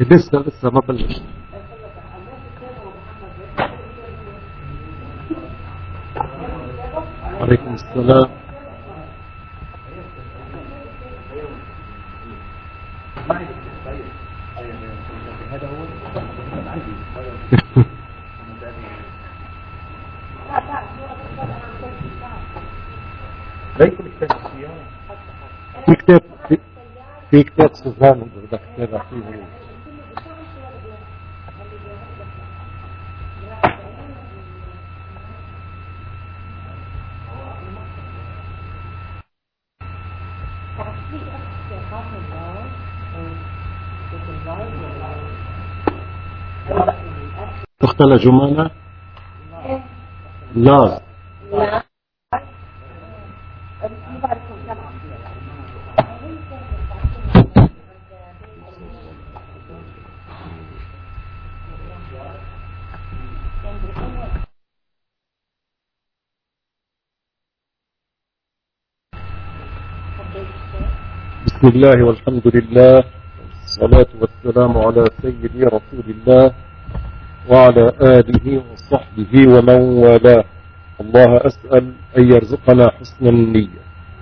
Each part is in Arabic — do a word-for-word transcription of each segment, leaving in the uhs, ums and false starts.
لسه لسه ما بلشت. عليكم السلام. هذا هو في كتاب في, في كتاب سوزان بدك تتابع فيه. اختنا جمانة؟ لا بسم الله والحمد لله والصلاة والسلام على سيدي رسول الله وعلى آله وصحبه ومن والاه. الله أسأل أن يرزقنا حسن النية.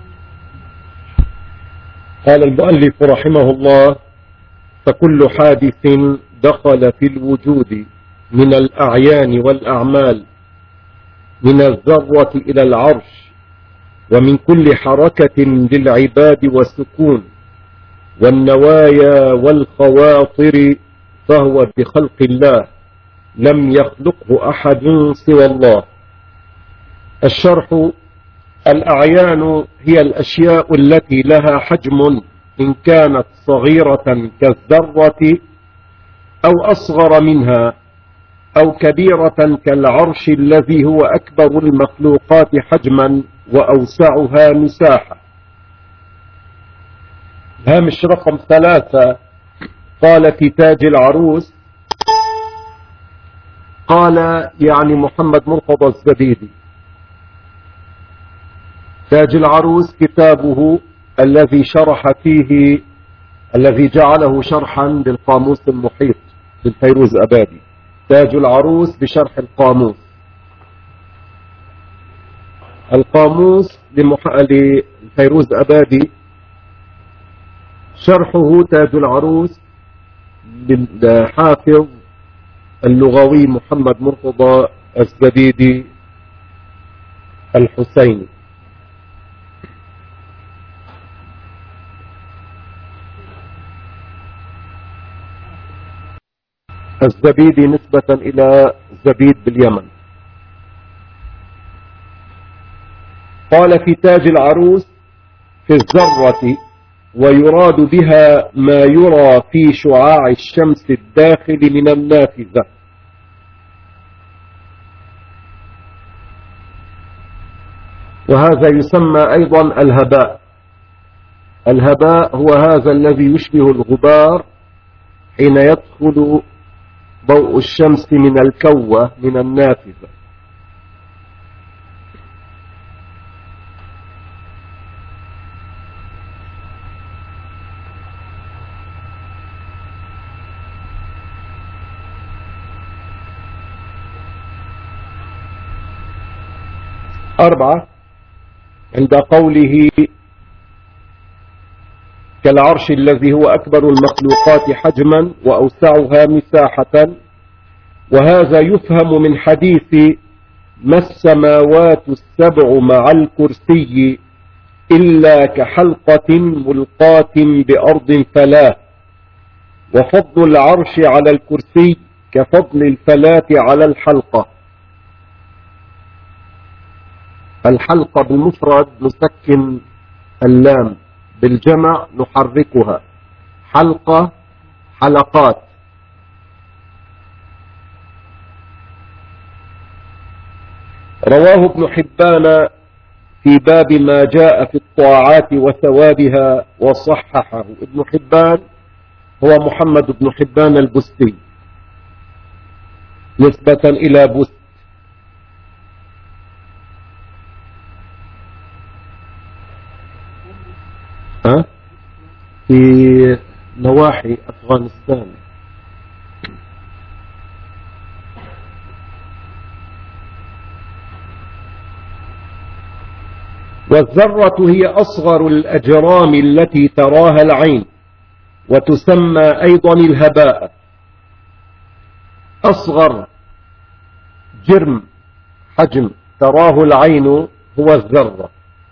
قال المؤلف رحمه الله: فكل حادث دخل في الوجود من الأعيان والأعمال، من الذرة إلى العرش، ومن كل حركة للعباد والسكون والنوايا والخواطر، فهو بخلق الله لم يخلقه أحد سوى الله. الشرح: الأعيان هي الأشياء التي لها حجم إن كانت صغيرة كالذرة أو أصغر منها، أو كبيرة كالعرش الذي هو أكبر المخلوقات حجما وأوسعها مساحة. هامش رقم ثلاثة. قال في تاج العروس، قال يعني محمد مرتضى الزبيدي. تاج العروس كتابه الذي شرح فيه، الذي جعله شرحا للقاموس المحيط للفيروز أبادي. تاج العروس بشرح القاموس. القاموس للفيروز أبادي شرحه تاج العروس للحافظ اللغوي محمد مرتضى الزبيدي الحسيني. الزبيدي نسبة إلى زبيد باليمن. قال في تاج العروس: في الذرة، ويراد بها ما يرى في شعاع الشمس الداخل من النافذة. وهذا يسمى أيضا الهباء. الهباء هو هذا الذي يشبه الغبار حين يدخل ضوء الشمس من الكوة من النافذة. أربعة. عند قوله كالعرش الذي هو أكبر المخلوقات حجما وأوسعها مساحة، وهذا يفهم من حديث ما السماوات السبع مع الكرسي إلا كحلقة ملقاة بأرض فلاة، وفضل العرش على الكرسي كفضل الفلاة على الحلقة. الحلقة بالمفرد نسكن اللام، بالجمع نحركها. حلقة، حلقات. رواه ابن حبان في باب ما جاء في الطاعات وثوابها وصححه. ابن حبان هو محمد بن حبان البستي نسبة إلى بست. أه؟ في نواحي أفغانستان. والذرة هي أصغر الأجرام التي تراها العين، وتسمى أيضا الهباء. أصغر جرم حجم تراه العين هو الذرة.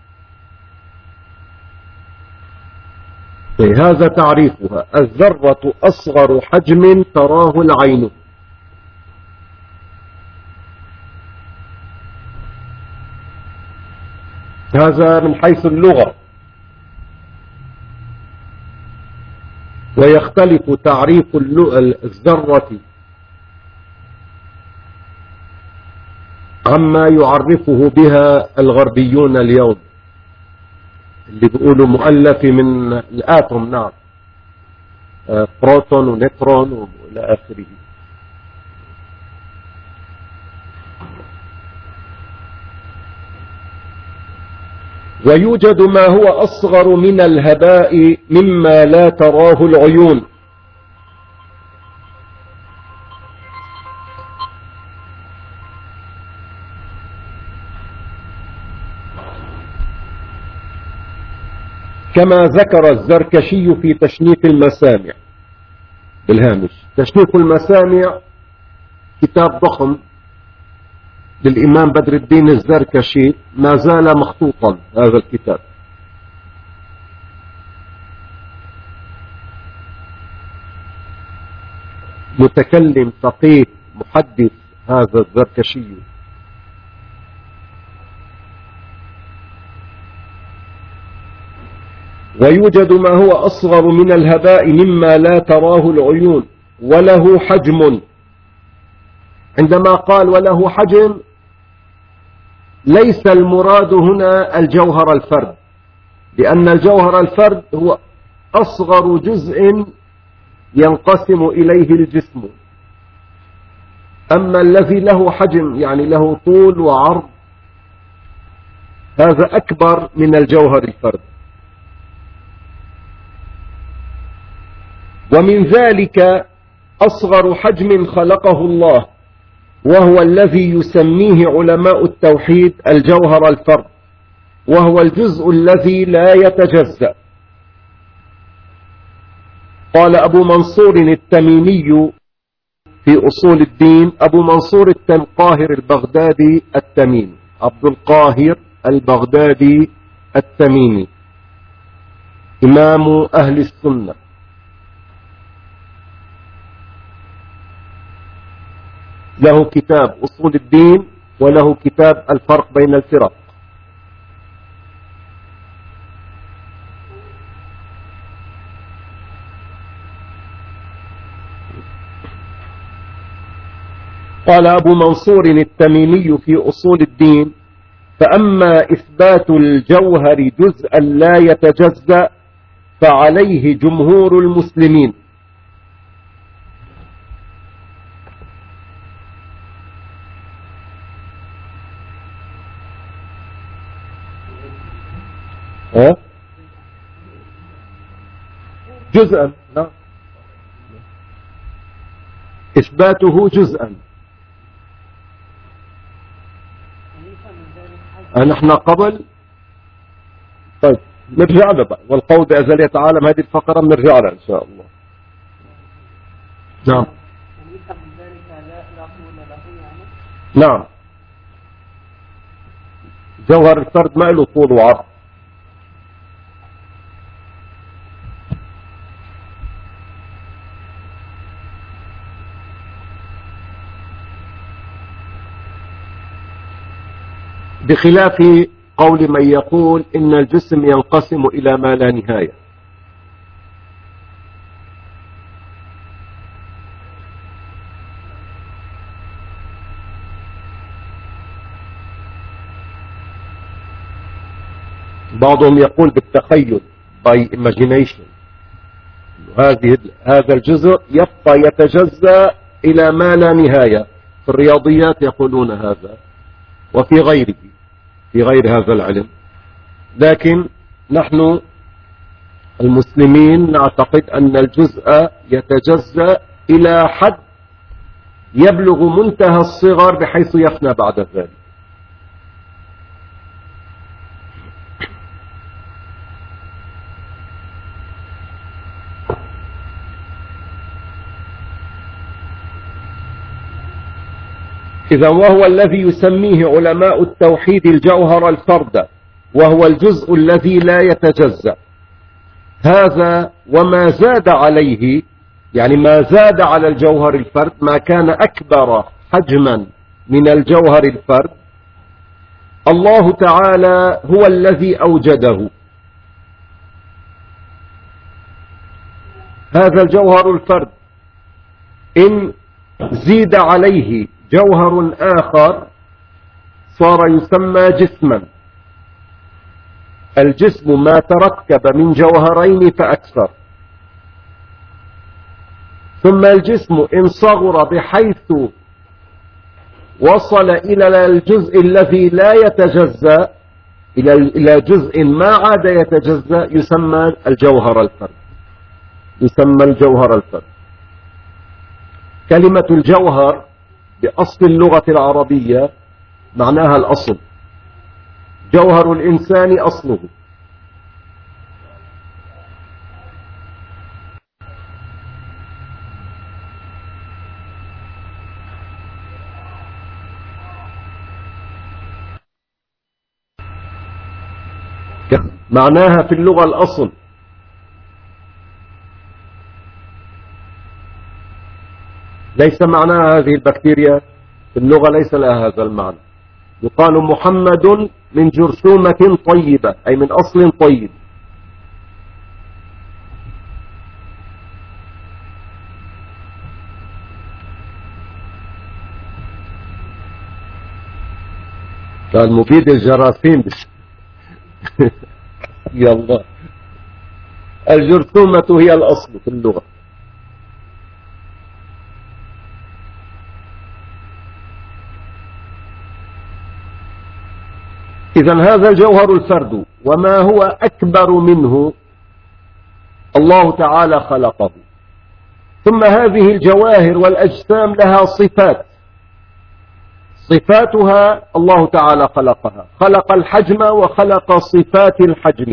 هذا تعريفها: الذرة أصغر حجم تراه العين. هذا من حيث اللغة. ويختلف تعريف الذرة عما يعرفه بها الغربيون اليوم، اللي بيقولوا مؤلف من الآتوم. نعم، بروتون ونيوترون وإلى آخره. ويوجد ما هو أصغر من الهباء مما لا تراه العيون، كما ذكر الزركشي في تشنيف المسامع بالهامش. تشنيف المسامع كتاب ضخم للإمام بدر الدين الزركشي، ما زال مخطوطا هذا الكتاب. متكلم فقيه محدث هذا الزركشي. ويوجد ما هو أصغر من الهباء مما لا تراه العيون وله حجم. عندما قال وله حجم ليس المراد هنا الجوهر الفرد، لأن الجوهر الفرد هو أصغر جزء ينقسم إليه الجسم. أما الذي له حجم يعني له طول وعرض، هذا أكبر من الجوهر الفرد. ومن ذلك أصغر حجم خلقه الله، وهو الذي يسميه علماء التوحيد الجوهر الفرد، وهو الجزء الذي لا يتجزأ. قال أبو منصور التميمي في أصول الدين، أبو منصور القاهر البغدادي التميمي، عبد القاهر البغدادي التميمي، إمام أهل السنة، له كتاب أصول الدين وله كتاب الفرق بين الفرق. قال أبو منصور التميمي في أصول الدين: فأما إثبات الجوهر جزءا لا يتجزأ فعليه جمهور المسلمين. ها؟ جزءا، نعم، إثباته جزءا. نحن قبل، طيب نرجع له بقى. والقول بأزلية عالم هذه الفقرة بنرجع لها إن شاء الله. نعم نعم، جوهر الفرد ما له طول وعرض. بخلاف قول من يقول إن الجسم ينقسم إلى ما لا نهاية. بعضهم يقول بالتخيل by imagination، هذه هذا الجزء يبقى يتجزأ إلى ما لا نهاية. في الرياضيات يقولون هذا، وفي غيره في غير هذا العلم. لكن نحن المسلمين نعتقد أن الجزء يتجزأ إلى حد يبلغ منتهى الصغر بحيث يفنى بعد ذلك. إذا وهو الذي يسميه علماء التوحيد الجوهر الفرد، وهو الجزء الذي لا يتجزأ. هذا وما زاد عليه، يعني ما زاد على الجوهر الفرد، ما كان أكبر حجما من الجوهر الفرد، الله تعالى هو الذي أوجده. هذا الجوهر الفرد إن زيد عليه جوهر آخر صار يسمى جسما. الجسم ما تركب من جوهرين فأكثر. ثم الجسم إن صغر بحيث وصل إلى الجزء الذي لا يتجزأ، إلى جزء ما عاد يتجزأ، يسمى الجوهر الفرد. يسمى الجوهر الفرد. كلمة الجوهر بأصل اللغة العربية معناها الأصل. جوهر الإنسان أصله. معناها في اللغة الأصل. ليس معناها هذه البكتيريا، في اللغة ليس لها هذا المعنى. يقال محمد من جرثومة طيبة، أي من أصل طيب. كان مفيد الجراثيم. يا الله، الجرثومة هي الأصل في اللغة. إذن هذا الجوهر الفرد، وما هو أكبر منه الله تعالى خلقه. ثم هذه الجواهر والأجسام لها صفات، صفاتها الله تعالى خلقها. خلق الحجم وخلق صفات الحجم.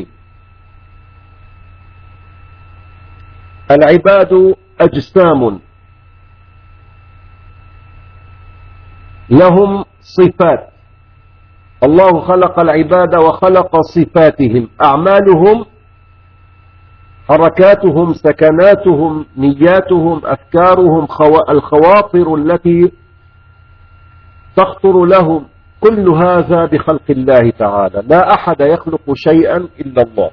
العباد أجسام لهم صفات. الله خلق العباد وخلق صفاتهم، أعمالهم، حركاتهم، سكناتهم، نياتهم، أفكارهم، الخواطر التي تخطر لهم، كل هذا بخلق الله تعالى. لا أحد يخلق شيئا إلا الله.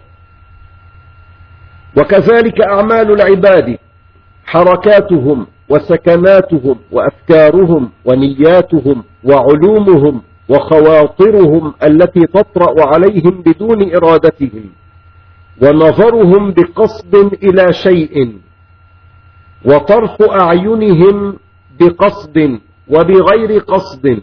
وكذلك أعمال العباد، حركاتهم وسكناتهم وأفكارهم ونياتهم وعلومهم وخواطرهم التي تطرأ عليهم بدون إرادتهم، ونظرهم بقصد إلى شيء، وطرف أعينهم بقصد وبغير قصد.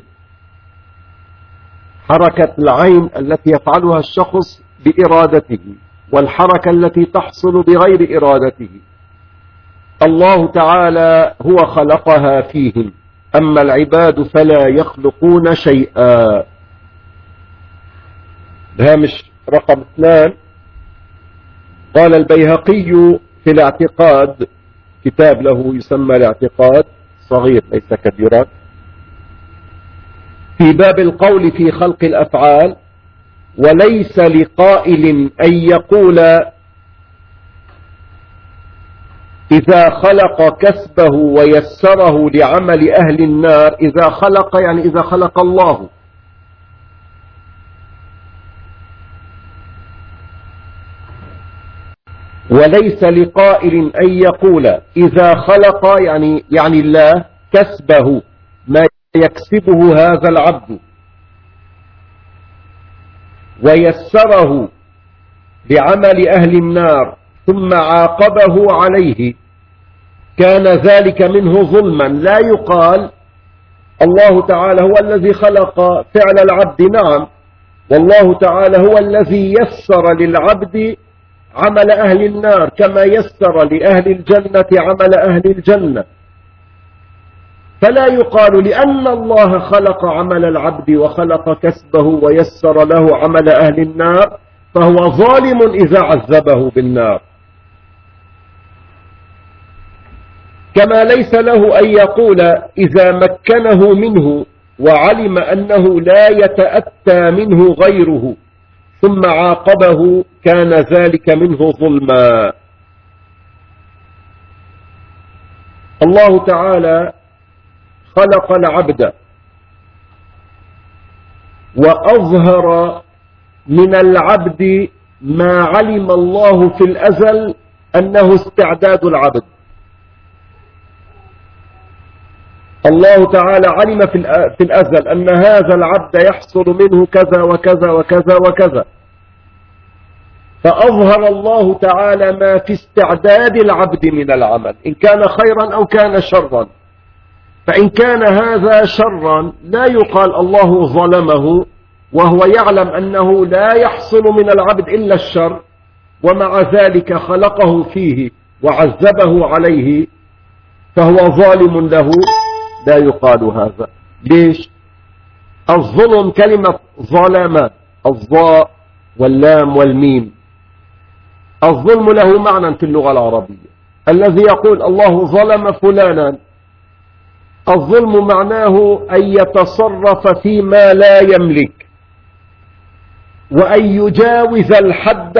حركة العين التي يفعلها الشخص بإرادته، والحركة التي تحصل بغير إرادته، الله تعالى هو خلقها فيهم. أما العباد فلا يخلقون شيئا. هامش رقم اثنان. قال البيهقي في الاعتقاد، كتاب له يسمى الاعتقاد، صغير ليس كبيرا، في باب القول في خلق الأفعال: وليس لقائل أن يقول إذا خلق كسبه ويسره لعمل أهل النار. إذا خلق يعني إذا خلق الله. وليس لقائل أن يقول إذا خلق يعني يعني الله كسبه، ما يكسبه هذا العبد، ويسره لعمل أهل النار ثم عاقبه عليه، كان ذلك منه ظلما. لا يقال الله تعالى هو الذي خلق فعل العبد، نعم، والله تعالى هو الذي يسر للعبد عمل أهل النار كما يسر لأهل الجنة عمل أهل الجنة. فلا يقال لأن الله خلق عمل العبد وخلق كسبه ويسر له عمل أهل النار فهو ظالم إذا عذبه بالنار. كما ليس له أن يقول إذا مكنه منه وعلم أنه لا يتأتى منه غيره ثم عاقبه كان ذلك منه ظلما. الله تعالى خلق العبد وأظهر من العبد ما علم الله في الأزل أنه استعداد العبد. الله تعالى علم في الأزل أن هذا العبد يحصل منه كذا وكذا وكذا وكذا، فأظهر الله تعالى ما في استعداد العبد من العمل إن كان خيرا أو كان شرا. فإن كان هذا شرا لا يقال الله ظلمه وهو يعلم أنه لا يحصل من العبد إلا الشر، ومع ذلك خلقه فيه وعذبه عليه فهو ظالم له. لا يقال هذا. ليش؟ الظلم كلمة ظلم، الظاء واللام والميم. الظلم له معنى في اللغة العربية. الذي يقول الله ظلم فلانا، الظلم معناه أن يتصرف فيما لا يملك وأن يجاوز الحد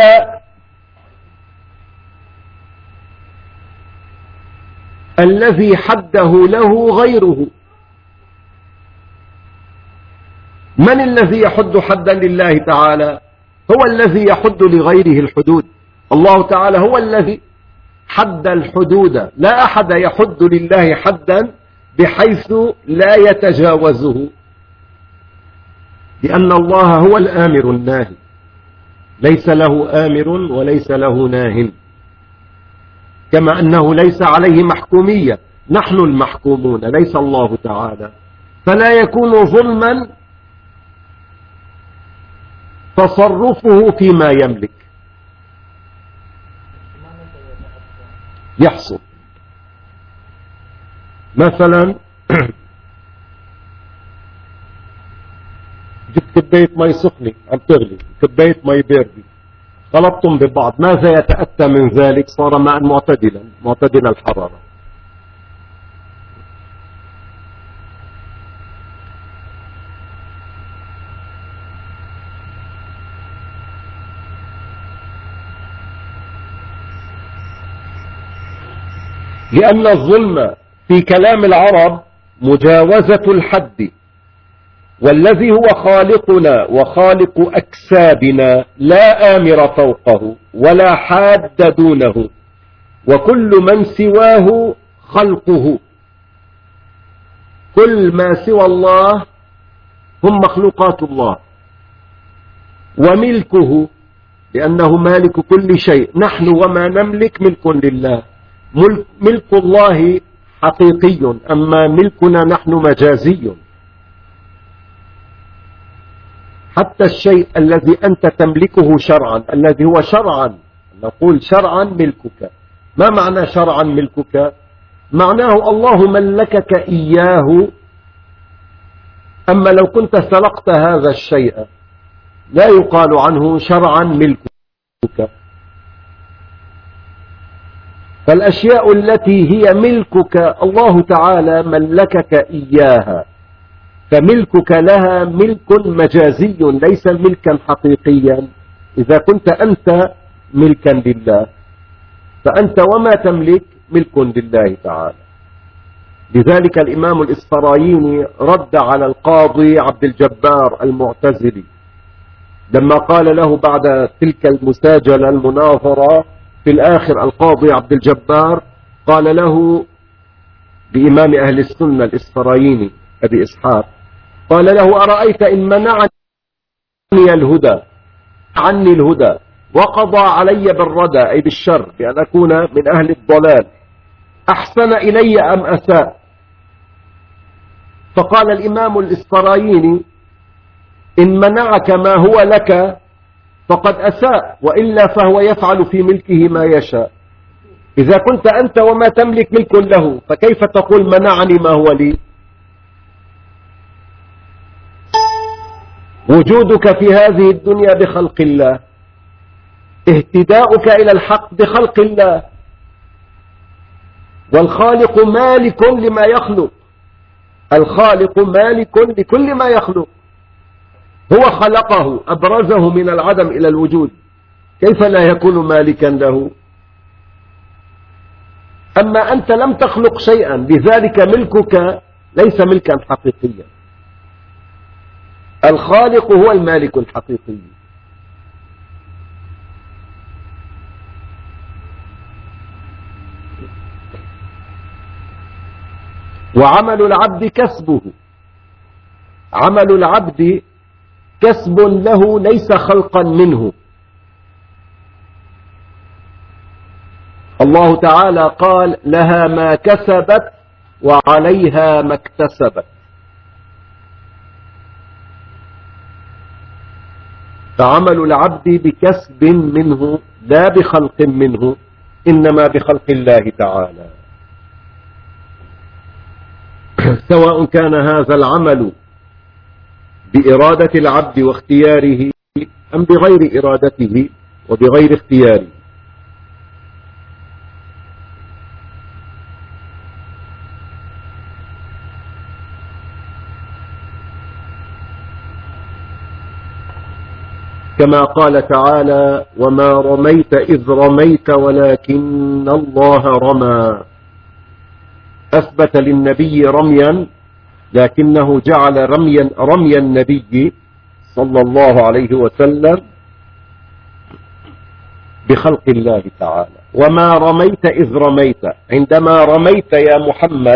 الذي حده له غيره. من الذي يحد حدا لله تعالى؟ هو الذي يحد لغيره الحدود. الله تعالى هو الذي حد الحدود، لا أحد يحد لله حدا بحيث لا يتجاوزه، لأن الله هو الآمر الناهي، ليس له آمر وليس له ناه، كما أنه ليس عليه محكومية، نحن المحكومون ليس الله تعالى. فلا يكون ظلما تصرفه فيما يملك. يحصل مثلا جبت كباية مي سخنة عم تغلي، كباية مي باردة، خلطتم ببعض، ماذا يتأتى من ذلك؟ صار ماء معتدلا معتدل الحرارة. لأن الظلم في كلام العرب مجاوزة الحد، والذي هو خالقنا وخالق أكسابنا لا آمر فوقه ولا حاد دونه، وكل من سواه خلقه. كل ما سوى الله هم مخلوقات الله وملكه، لأنه مالك كل شيء. نحن وما نملك ملك لله. ملك, ملك الله حقيقي، أما ملكنا نحن مجازي. حتى الشيء الذي أنت تملكه شرعا، الذي هو شرعا، نقول شرعا ملكك. ما معنى شرعا ملكك؟ معناه الله ملكك إياه. أما لو كنت سرقت هذا الشيء لا يقال عنه شرعا ملكك. فالأشياء التي هي ملكك الله تعالى ملكك إياها، فملكك لها ملك مجازي ليس ملكا حقيقيا. إذا كنت أنت ملكا لله فأنت وما تملك ملك لله تعالى. لذلك الإمام الإسفرايني رد على القاضي عبد الجبار المعتزلي لما قال له بعد تلك المساجلة المناظرة في الآخر، القاضي عبد الجبار قال له بإمام أهل السنة الإسفرايني أبي إسحاق، قال له أرأيت إن منعني الهدى عني الهدى وقضى علي بالردى أي بالشر بأن أكون من أهل الضلال، أحسن إلي أم أساء؟ فقال الإمام الإسفرايني إن منعك ما هو لك فقد أساء، وإلا فهو يفعل في ملكه ما يشاء. إذا كنت أنت وما تملك ملك له فكيف تقول منعني ما هو لي؟ وجودك في هذه الدنيا بخلق الله، اهتداؤك إلى الحق بخلق الله، والخالق مالك لما يخلق. الخالق مالك لكل ما يخلق، هو خلقه أبرزه من العدم إلى الوجود، كيف لا يكون مالكا له؟ أما أنت لم تخلق شيئا، لذلك ملكك ليس ملكا حقيقيا. الخالق هو المالك الحقيقي. وعمل العبد كسبه، عمل العبد كسب له ليس خلقا منه. الله تعالى قال لها ما كسبت وعليها ما اكتسبت. فعمل العبد بكسب منه لا بخلق منه، إنما بخلق الله تعالى. سواء كان هذا العمل بإرادة العبد واختياره أم بغير إرادته وبغير اختياره. كما قال تعالى وما رميت إذ رميت ولكن الله رمى. أثبت للنبي رميا، لكنه جعل رميا رمي النبي صلى الله عليه وسلم بخلق الله تعالى. وما رميت إذ رميت، عندما رميت يا محمد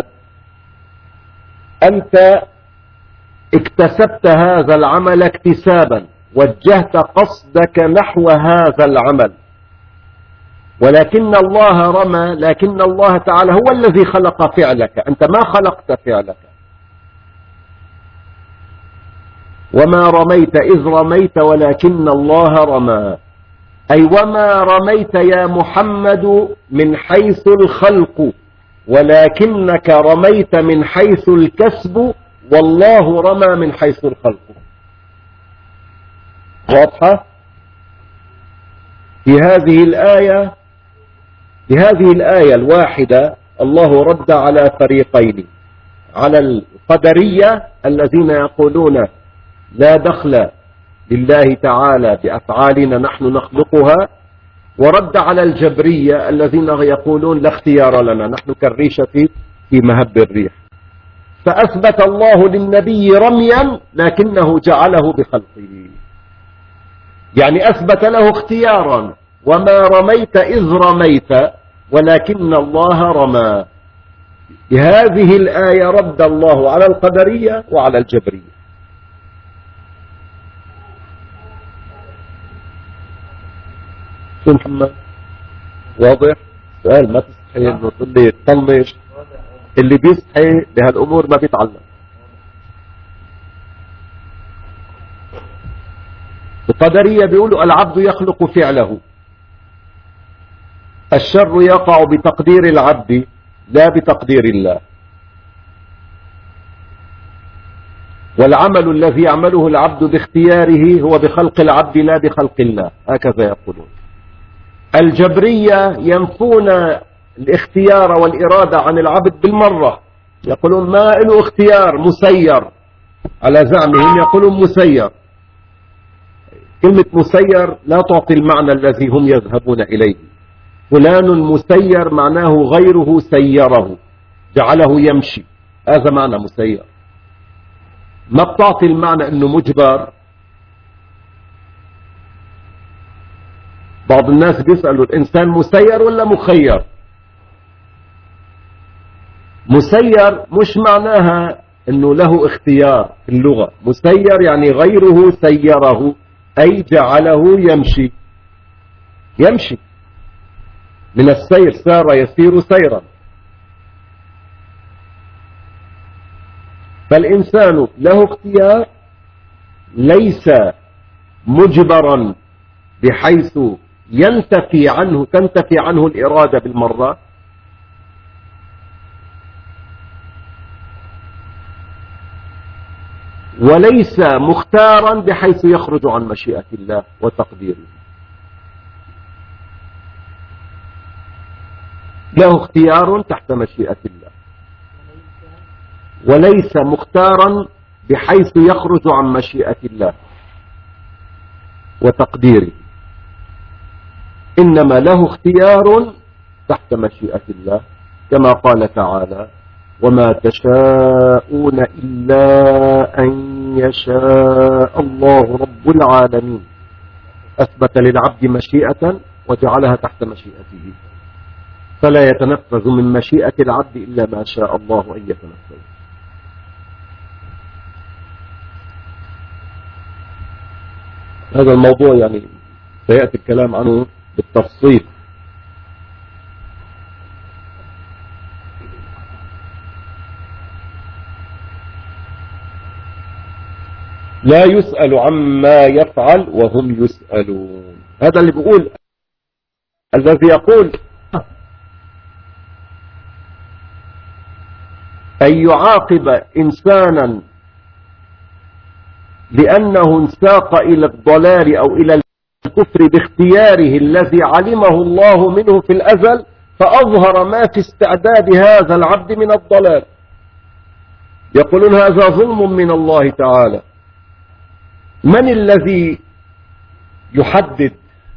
أنت اكتسبت هذا العمل اكتسابا، وجهت قصدك نحو هذا العمل، ولكن الله رمى، لكن الله تعالى هو الذي خلق فعلك، أنت ما خلقت فعلك. وما رميت إذ رميت ولكن الله رمى، أي وما رميت يا محمد من حيث الخلق، ولكنك رميت من حيث الكسب، والله رمى من حيث الخلق. واضحة؟ في هذه الآية في هذه الآية الواحدة الله رد على فريقين، على القدرية الذين يقولون لا دخل لله تعالى بأفعالنا نحن نخلقها، ورد على الجبرية الذين يقولون لا اختيار لنا، نحن كالريشة في مهب الريح. فأثبت الله للنبي رميا لكنه جعله بخلقه، يعني أثبت له اختيارا، وما رميت إذ رميت ولكن الله رمى. بهذه الآية رد الله على القدرية وعلى الجبرية. شو محمد؟ واضح؟ سؤال ما تستحي انه تقول لي تطنش، اللي بيستحي بهالأمور ما بيتعلم. القدرية بيقولوا العبد يخلق فعله، الشر يقع بتقدير العبد لا بتقدير الله، والعمل الذي يعمله العبد باختياره هو بخلق العبد لا بخلق الله، هكذا يقولون. الجبرية ينفون الاختيار والإرادة عن العبد بالمرة، يقولون ما له اختيار، مسير، على زعمهم يقولون مسير. كلمة مسير لا تعطي المعنى الذي هم يذهبون إليه. فلان مسير معناه غيره سيره، جعله يمشي، هذا معنى مسير. ما بتعطي المعنى انه مجبر. بعض الناس بيسألوا الإنسان مسير ولا مخير؟ مسير مش معناها انه له اختيار في اللغة، مسير يعني غيره سيره، أي جعله يمشي يمشي من السير، سار يسير سيرا. فالإنسان له اختيار، ليس مجبرا بحيث ينتفي عنه تنتفي عنه الإرادة بالمرة، وليس مختارا بحيث يخرج عن مشيئة الله وتقديره. له اختيار تحت مشيئة الله، وليس مختارا بحيث يخرج عن مشيئة الله وتقديره، إنما له اختيار تحت مشيئة الله، كما قال تعالى: وما تشاءون إلا أن يشاء الله رب العالمين. أثبت للعبد مشيئة وجعلها تحت مشيئته، فلا يتنفذ من مشيئة العبد إلا ما شاء الله أن يتنفذ. هذا الموضوع يعني سيأتي الكلام عنه بالتفصيل. لا يسأل عما يفعل وهم يسألون. هذا اللي بيقول، الذي يقول أن يعاقب إنسانا لأنه انساق إلى الضلال أو إلى الكفر باختياره الذي علمه الله منه في الأزل، فأظهر ما في استعداد هذا العبد من الضلال. يقولون هذا ظلم من الله تعالى. من الذي يحدد؟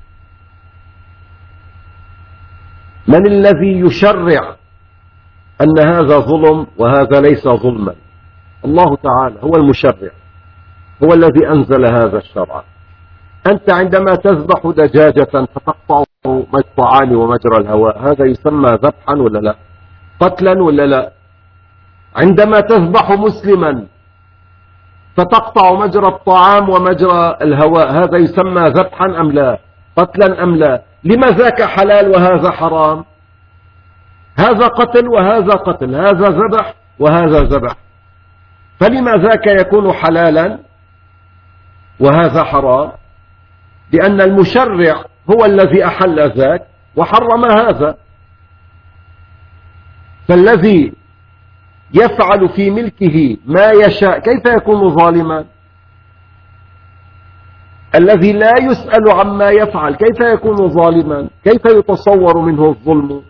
من الذي يشرع أن هذا ظلم وهذا ليس ظلما؟ الله تعالى هو المشرع، هو الذي أنزل هذا الشرع. أنت عندما تذبح دجاجة فتقطع مجرى ومجرى الهواء، هذا يسمى ذبحا ولا لا؟ قتلا ولا لا؟ عندما تذبح مسلما فتقطع مجرى الطعام ومجرى الهواء، هذا يسمى ذبحا أم لا؟ قتلا أم لا؟ لما ذاك حلال وهذا حرام؟ هذا قتل وهذا قتل، هذا ذبح وهذا ذبح، فلما ذاك يكون حلالا وهذا حرام؟ لأن المشرع هو الذي أحل ذاك وحرم هذا. فالذي يفعل في ملكه ما يشاء كيف يكون ظالما؟ الذي لا يسأل عما يفعل كيف يكون ظالما؟ كيف يتصور منه الظلم؟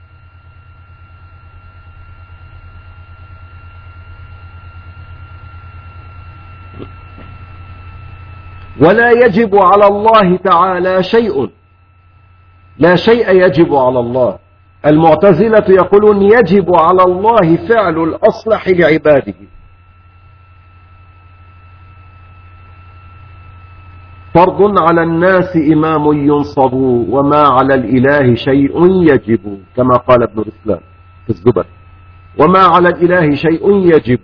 ولا يجب على الله تعالى شيء، لا شيء يجب على الله. المعتزلة يقولون يجب على الله فعل الأصلح لعباده. فرض على الناس إمام ينصب وما على الإله شيء يجب، كما قال ابن الإسلام في الزبر، وما على الإله شيء يجب.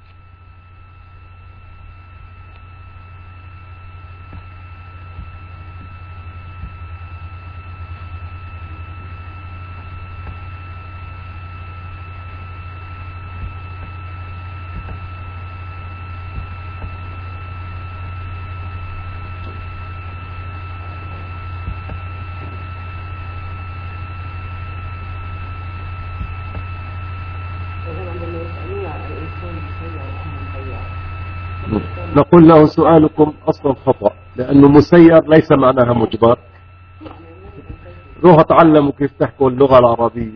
نقول له سؤالكم أصلا خطأ، لأنه مسير ليس معناها مجبر. روحوا تعلموا كيف تحكوا اللغة العربية.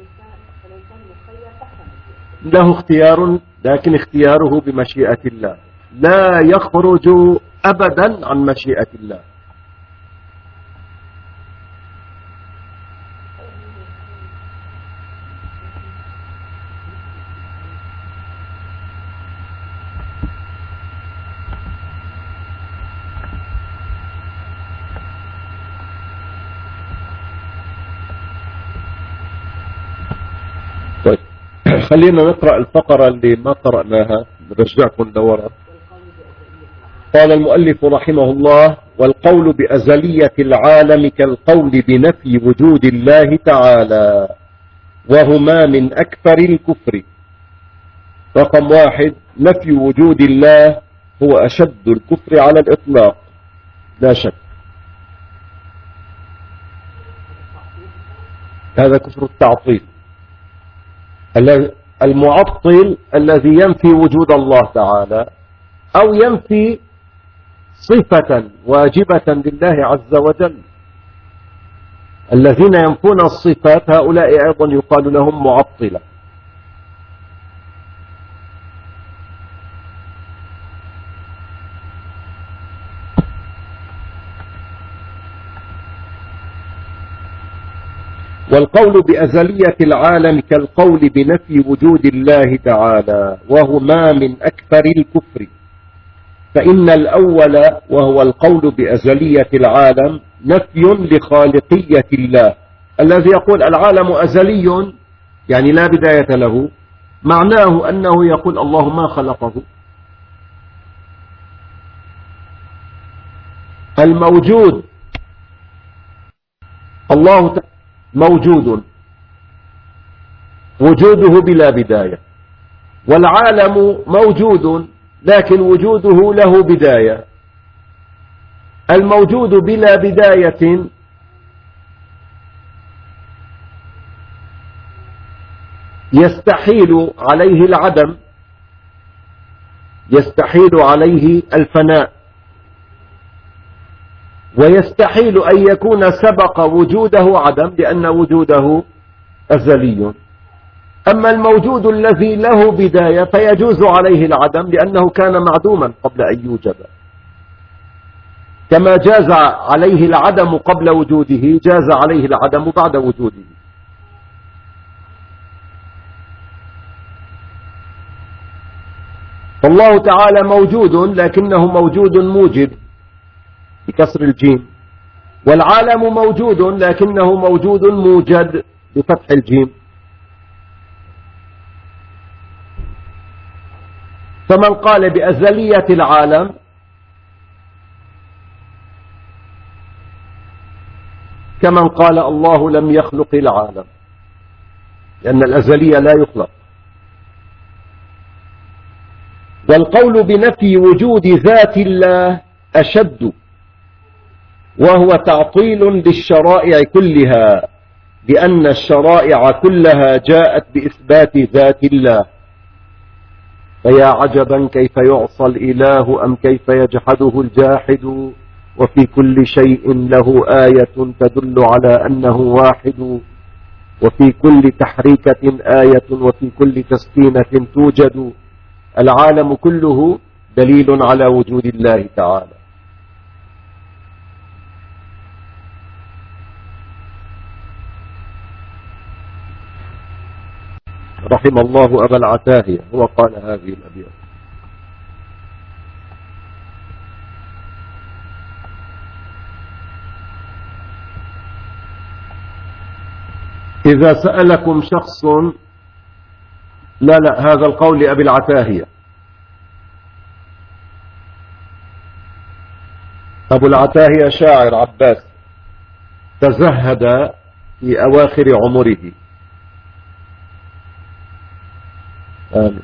له اختيار، لكن اختياره بمشيئة الله، لا يخرج أبدا عن مشيئة الله. طيب خلينا نقرأ الفقرة اللي ما قرأناها، نرجعكم لورا. قال المؤلف رحمه الله: والقول بأزلية العالم كالقول بنفي وجود الله تعالى، وهما من أكثر الكفر. رقم واحد: نفي وجود الله هو أشد الكفر على الإطلاق لا شك. هذا كفر التعطيل. المعطل الذي ينفي وجود الله تعالى أو ينفي صفة واجبة لله عز وجل. الذين ينفون الصفات هؤلاء أيضا يقال لهم معطلة. والقول بأزلية العالم كالقول بنفي وجود الله تعالى، وهما من أكثر الكفر، فإن الأول وهو القول بأزلية العالم نفي لخالقية الله. الذي يقول العالم أزلي يعني لا بداية له، معناه أنه يقول الله ما خلقه. الموجود الله موجود وجوده بلا بداية، والعالم موجود لكن وجوده له بداية. الموجود بلا بداية يستحيل عليه العدم، يستحيل عليه الفناء، ويستحيل أن يكون سبق وجوده عدم لأن وجوده أزلي. أما الموجود الذي له بداية فيجوز عليه العدم لأنه كان معدوما قبل أن يوجد، كما جاز عليه العدم قبل وجوده جاز عليه العدم بعد وجوده. فالله تعالى موجود لكنه موجود موجد بكسر الجيم، والعالم موجود لكنه موجود موجد بفتح الجيم. فمن قال بأزلية العالم كمن قال الله لم يخلق العالم، لأن الأزلية لا يخلق. والقول بنفي وجود ذات الله أشد، وهو تعطيل للشرائع كلها، لأن الشرائع كلها جاءت بإثبات ذات الله. فيا عجبا كيف يعصى الإله أم كيف يجحده الجاحد، وفي كل شيء له آية تدل على أنه واحد، وفي كل تحريكة آية وفي كل تسكينة توجد. العالم كله دليل على وجود الله تعالى. رحم الله أبا العتاهية، هو قال هذه الأبيات. إذا سألكم شخص، لا لا هذا القول لأبي العتاهية. أبو العتاهية شاعر عباس تزهد في أواخر عمره. آمين.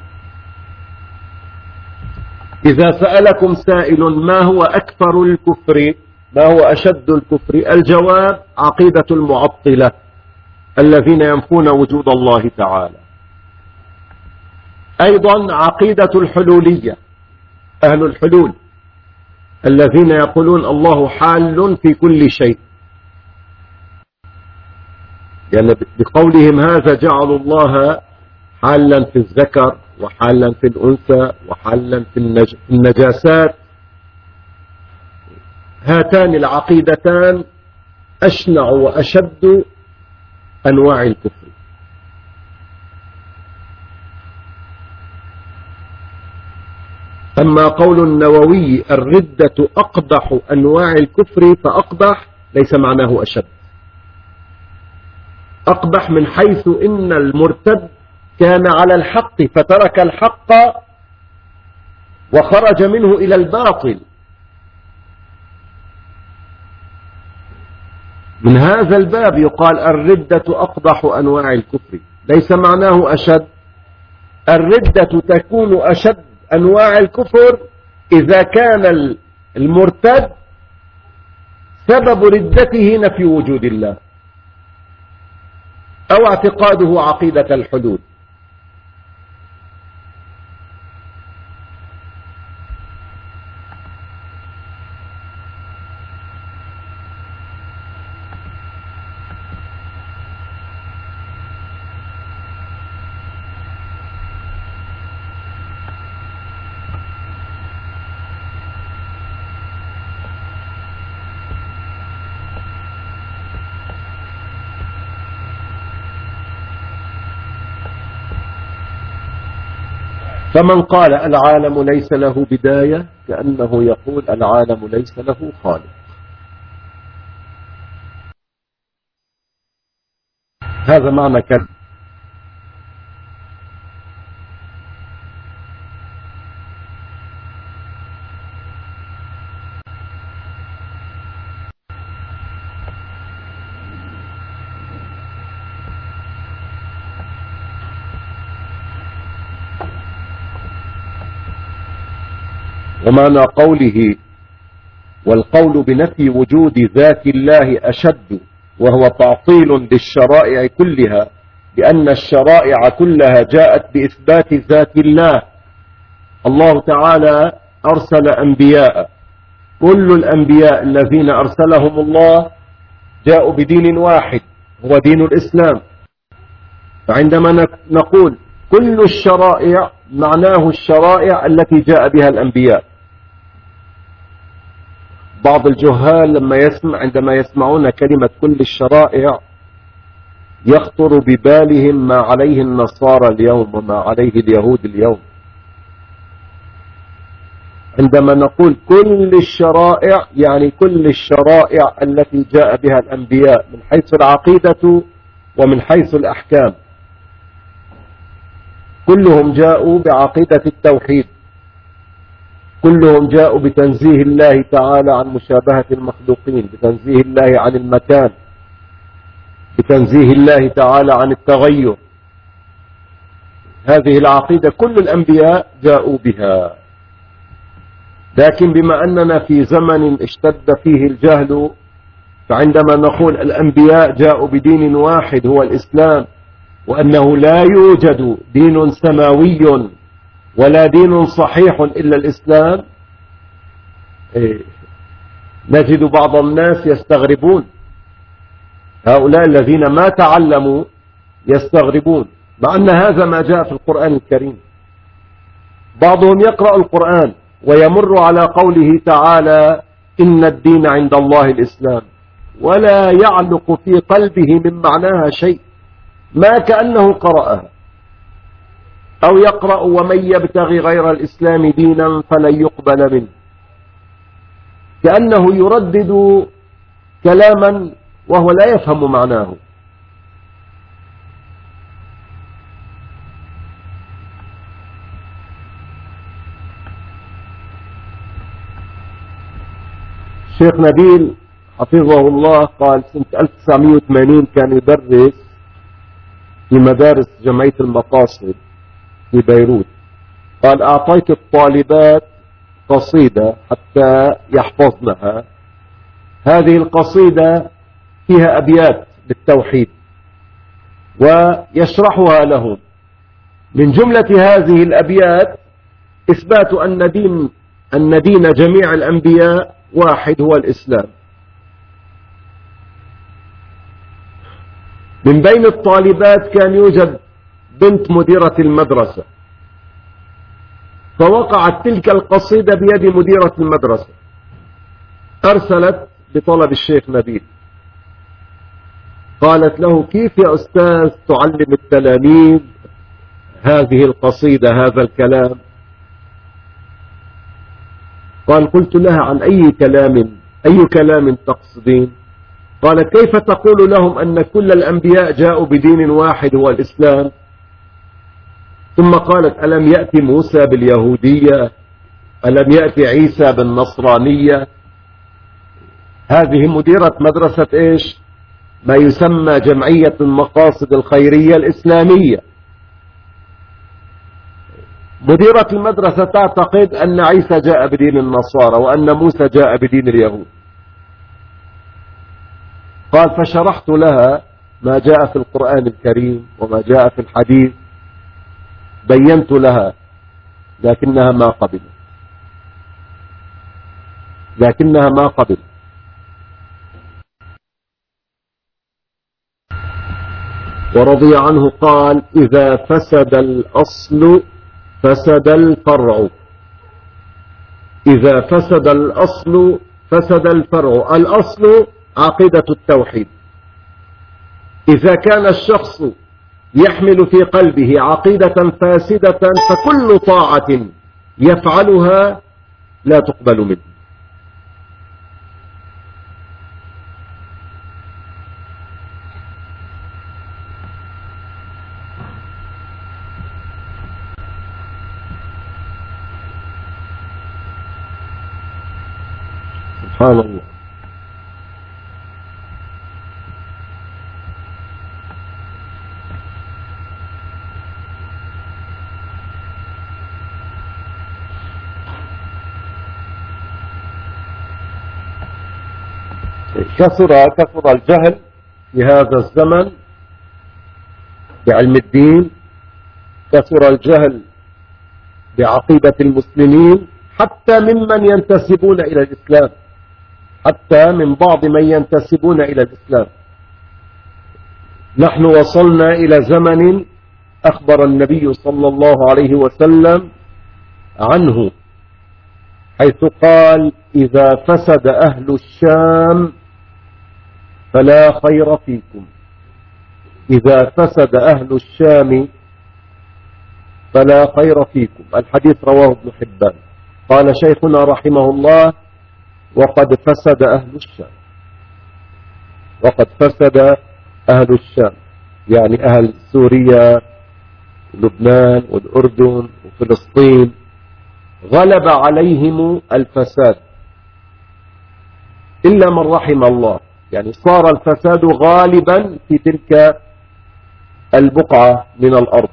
إذا سألكم سائل ما هو أكثر الكفر، ما هو أشد الكفر، الجواب عقيدة المعطلة الذين ينفون وجود الله تعالى. أيضا عقيدة الحلولية، أهل الحلول الذين يقولون الله حال في كل شيء، لأن يعني بقولهم هذا جعلوا الله حالا في الذكر وحالا في الأنثى وحالا في النجاسات. هاتان العقيدتان أشنع وأشد أنواع الكفر. أما قول النووي الردة أقبح أنواع الكفر فأقبح ليس معناه أشد. أقبح من حيث إن المرتد كان على الحق فترك الحق وخرج منه إلى الباطل. من هذا الباب يقال الردة أقبح أنواع الكفر، ليس معناه أشد. الردة تكون أشد أنواع الكفر إذا كان المرتد سبب ردته نفي وجود الله أو اعتقاده عقيدة الحدود. فمن قال العالم ليس له بداية كأنه يقول العالم ليس له خالق. هذا معنى كلمة. ومعنى قوله والقول بنفي وجود ذات الله أشد وهو تعطيل للشرائع كلها، لأن الشرائع كلها جاءت بإثبات ذات الله. الله تعالى أرسل أنبياء، كل الأنبياء الذين أرسلهم الله جاءوا بدين واحد هو دين الإسلام. فعندما نقول كل الشرائع معناه الشرائع التي جاء بها الأنبياء. بعض الجهال لما يسمع عندما يسمعون كلمة كل الشرائع يخطر ببالهم ما عليه النصارى اليوم وما عليه اليهود اليوم. عندما نقول كل الشرائع يعني كل الشرائع التي جاء بها الأنبياء من حيث العقيدة ومن حيث الأحكام، كلهم جاءوا بعقيدة التوحيد، كلهم جاءوا بتنزيه الله تعالى عن مشابهة المخلوقين، بتنزيه الله عن المكان، بتنزيه الله تعالى عن التغير. هذه العقيدة كل الأنبياء جاءوا بها. لكن بما أننا في زمن اشتد فيه الجهل، فعندما نقول الأنبياء جاءوا بدين واحد هو الإسلام، وأنه لا يوجد دين سماوي ولا دين صحيح إلا الإسلام، إيه نجد بعض الناس يستغربون. هؤلاء الذين ما تعلموا يستغربون، مع أن هذا ما جاء في القرآن الكريم. بعضهم يقرأ القرآن ويمر على قوله تعالى إن الدين عند الله الإسلام، ولا يعلق في قلبه من معناها شيء، ما كأنه قرأها. أو يقرأ ومن يبتغي غير الإسلام دينا فلن يقبل منه، كأنه يردد كلاما وهو لا يفهم معناه. الشيخ نبيل حفظه الله قال سنة ألف وتسعمئة وثمانين كان يدرس في مدارس جمعية المقاصد في بيروت. قال أعطيت الطالبات قصيدة حتى يحفظنها. هذه القصيدة فيها أبيات بالتوحيد ويشرحها لهم. من جملة هذه الأبيات إثبات أن دين أن دين جميع الأنبياء واحد هو الإسلام. من بين الطالبات كان يوجد بنت مديرة المدرسة، فوقعت تلك القصيدة بيد مديرة المدرسة، أرسلت بطلب الشيخ نبيل، قالت له كيف يا أستاذ تعلم التلاميذ هذه القصيدة هذا الكلام؟ قال قلت لها عن أي كلام أي كلام تقصدين؟ قالت كيف تقول لهم أن كل الأنبياء جاءوا بدين واحد هو الإسلام؟ ثم قالت ألم يأتي موسى باليهودية؟ ألم يأتي عيسى بالنصرانية؟ هذه مديرة مدرسة إيش؟ ما يسمى جمعية المقاصد الخيرية الإسلامية. مديرة المدرسة تعتقد أن عيسى جاء بدين النصارى وأن موسى جاء بدين اليهود. قال فشرحت لها ما جاء في القرآن الكريم وما جاء في الحديث، بينت لها، لكنها ما قبلت لكنها ما قبلت ورضي عنه قال إذا فسد الأصل فسد الفرع، إذا فسد الأصل فسد الفرع. الأصل عقيدة التوحيد. إذا كان الشخص يحمل في قلبه عقيدة فاسدة، فكل طاعة يفعلها لا تقبل منه. سبحان الله. كثر كثر الجهل في هذا الزمن بعلم الدين، كثر الجهل بعقيدة المسلمين، حتى ممن ينتسبون إلى الإسلام، حتى من بعض من ينتسبون إلى الإسلام. نحن وصلنا إلى زمن أخبر النبي صلى الله عليه وسلم عنه، حيث قال: إذا فسد أهل الشام فلا خير فيكم. إذا فسد أهل الشام فلا خير فيكم. الحديث رواه ابن حبان. قال شيخنا رحمه الله: وقد فسد أهل الشام. وقد فسد أهل الشام يعني أهل سوريا، لبنان والأردن وفلسطين، غلب عليهم الفساد إلا من رحم الله، يعني صار الفساد غالبا في تلك البقعة من الأرض.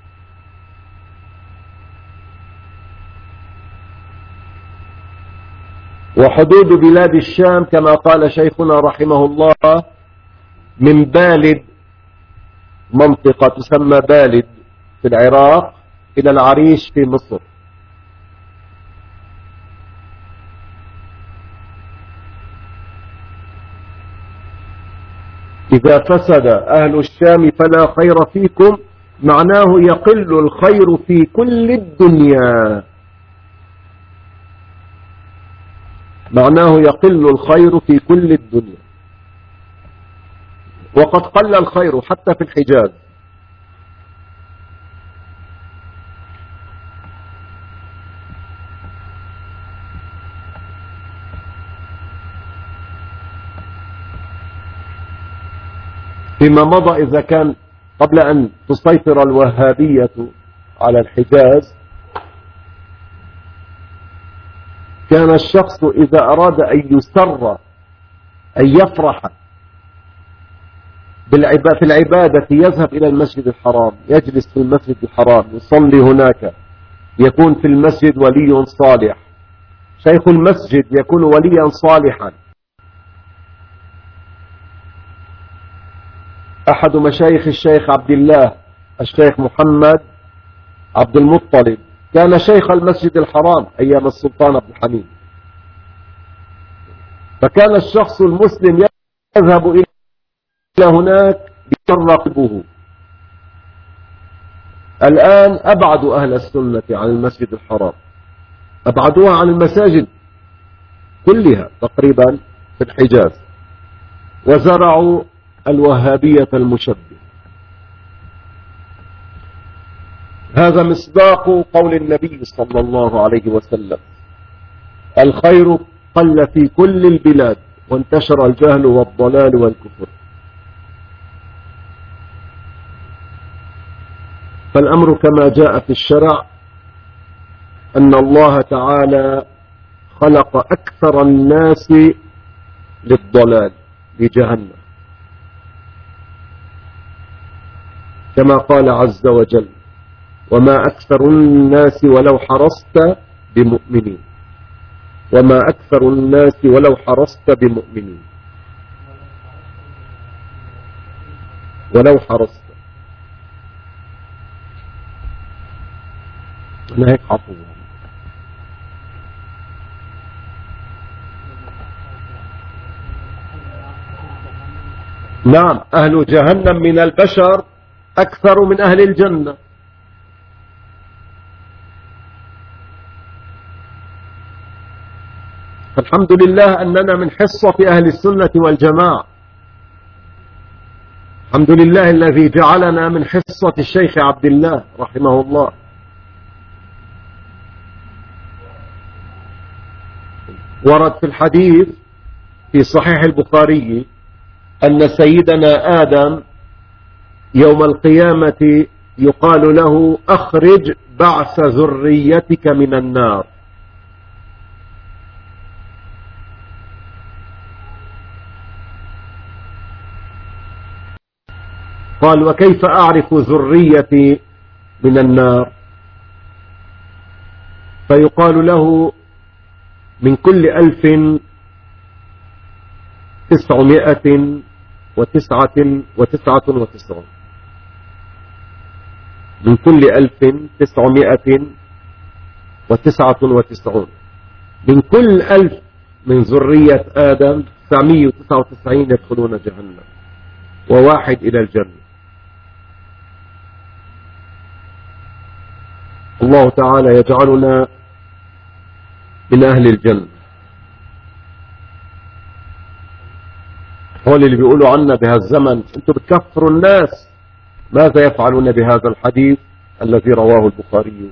وحدود بلاد الشام كما قال شيخنا رحمه الله من بالد، منطقة تسمى بالد في العراق، إلى العريش في مصر. إذا فسد أهل الشام فلا خير فيكم، معناه يقل الخير في كل الدنيا، معناه يقل الخير في كل الدنيا. وقد قل الخير حتى في الحجاز. فيما مضى إذا كان قبل أن تسيطر الوهابية على الحجاز، كان الشخص إذا أراد أن يسر، أن يفرح في العبادة، يذهب إلى المسجد الحرام، يجلس في المسجد الحرام، يصلي هناك، يكون في المسجد ولي صالح. شيخ المسجد يكون وليا صالحا. أحد مشايخ الشيخ عبد الله الشيخ محمد عبد المطلب كان شيخ المسجد الحرام أيام السلطان عبد الحميد. فكان الشخص المسلم يذهب إلى هناك يراقبه. الآن أبعدوا أهل السنة عن المسجد الحرام، أبعدوها عن المساجد كلها تقريبا في الحجاز، وزرعوا الوهابية المشبهة. هذا مصداق قول النبي صلى الله عليه وسلم: الخير قل في كل البلاد وانتشر الجهل والضلال والكفر. فالأمر كما جاء في الشرع أن الله تعالى خلق أكثر الناس للضلال، لجهنم، كما قال عز وجل: وما أكثر الناس ولو حرصت بمؤمنين. وما أكثر الناس ولو حرصت بمؤمنين. ولو حرصت. أنا هيك حافظ. نعم، أهل جهنم من البشر أكثر من أهل الجنة. فالحمد لله أننا من حصة أهل السنة والجماعة، الحمد لله الذي جعلنا من حصة الشيخ عبد الله رحمه الله. ورد في الحديث في صحيح البخاري أن سيدنا آدم يوم القيامة يقال له أخرج بعث ذريتك من النار. قال وكيف أعرف ذريتي من النار؟ فيقال له من كل ألف تسعمائة وتسعة وتسعة وتسعون، من كل ألف تسعمائة وتسعة وتسعون، من كل ألف من ذرية آدم تسعمائة وتسعة وتسعين يدخلون جهنم وواحد إلى الجنة. الله تعالى يجعلنا من أهل الجنة. هو اللي بيقولوا عنا بهذا الزمن انتم بتكفروا الناس، ماذا يفعلون بهذا الحديث الذي رواه البخاري؟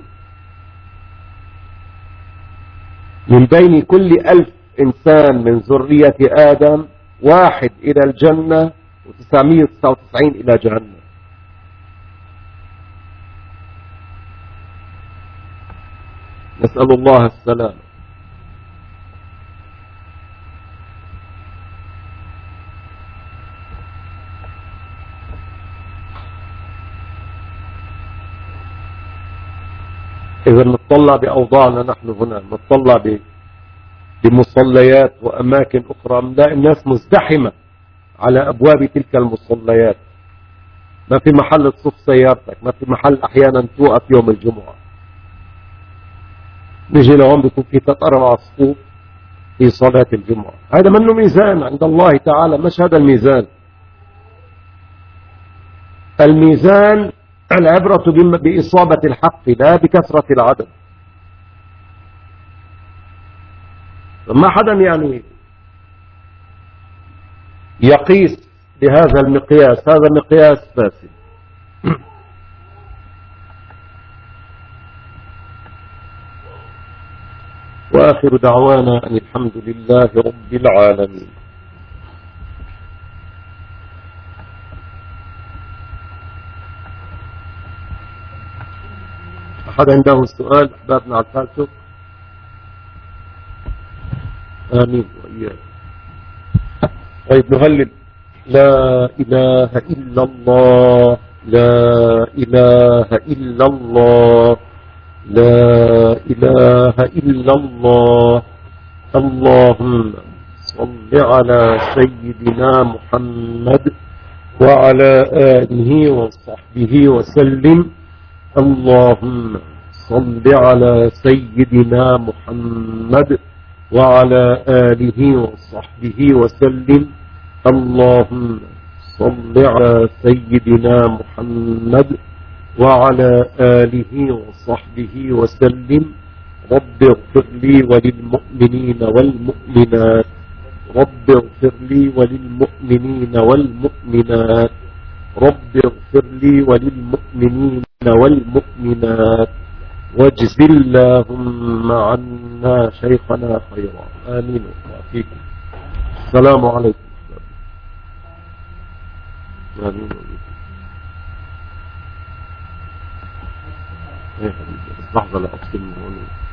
من بين كل ألف إنسان من ذرية آدم واحد إلى الجنة وتسعمائة وتسعة وتسعين إلى جهنم. نسأل الله السلام. إذا نطلع بأوضاعنا نحن هنا، نطلع بمصليات وأماكن أخرى، نلاقي الناس مزدحمة على أبواب تلك المصليات، ما في محل تصف سيارتك، ما في محل أحيانا توقف يوم الجمعة. نجي لهم بيكون في تطرع صفوف في صلاة الجمعة. هذا منه ميزان عند الله تعالى، مش هذا الميزان. الميزان العبرة بإصابة الحق لا بكثرة العدد. ما حدا يعني يقيس بهذا المقياس، هذا مقياس فاسد. وآخر دعوانا أن الحمد لله رب العالمين. أحد عنده سؤال أحبابنا على الفالتوك؟ آمين وإياك. طيب نهلل لا إله إلا الله، لا إله إلا الله، لا إله إلا الله. اللهم صل على سيدنا محمد وعلى آله وصحبه وسلم. اللهم صل على سيدنا محمد وعلى آله وصحبه وسلم. اللهم صل على سيدنا محمد وعلى آله وصحبه وسلم. رب اغفر لي وللمؤمنين والمؤمنات، رب اغفر لي وللمؤمنين والمؤمنات، رب اغفر لي وللمؤمنين والمؤمنات، واجز اللهم عنا شيخنا خيرا. آمين وفيكم. السلام عليكم. آمين وفيكم. ايه حبيبي، بس لحظة لا أفصل من هون.